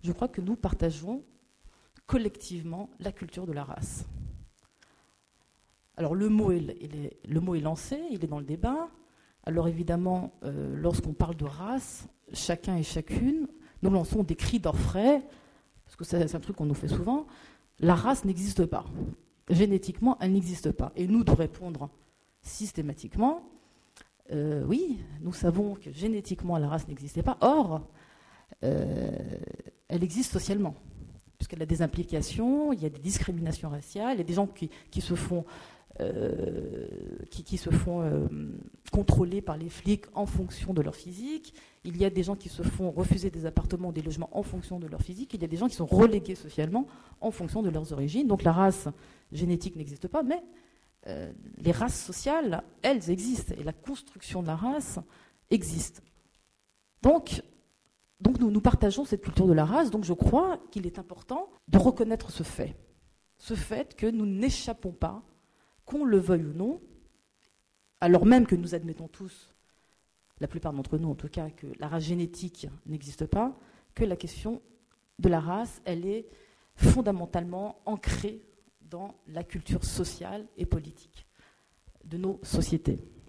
je crois que nous partageons collectivement la culture de la race. Alors le mot est lancé, il est dans le débat. Alors évidemment, lorsqu'on parle de race, chacun et chacune, nous lançons des cris d'orfraie, parce que c'est un truc qu'on nous fait souvent. La race n'existe pas. Génétiquement, elle n'existe pas. Et nous, de répondre systématiquement, oui, nous savons que génétiquement, la race n'existait pas. Or, elle existe socialement, puisqu'elle a des implications, il y a des discriminations raciales, il y a des gens qui se font contrôler par les flics en fonction de leur physique. Il y a des gens qui se font refuser des appartements ou des logements en fonction de leur physique. Il y a des gens qui sont relégués socialement en fonction de leurs origines. Donc la race génétique n'existe pas, mais les races sociales, elles existent. Et la construction de la race existe. Donc nous partageons cette culture de la race. Donc je crois qu'il est important de reconnaître ce fait. Ce fait que nous n'échappons pas, qu'on le veuille ou non, alors même que nous admettons tous, la plupart d'entre nous en tout cas, que la race génétique n'existe pas, que la question de la race, elle est fondamentalement ancrée dans la culture sociale et politique de nos sociétés.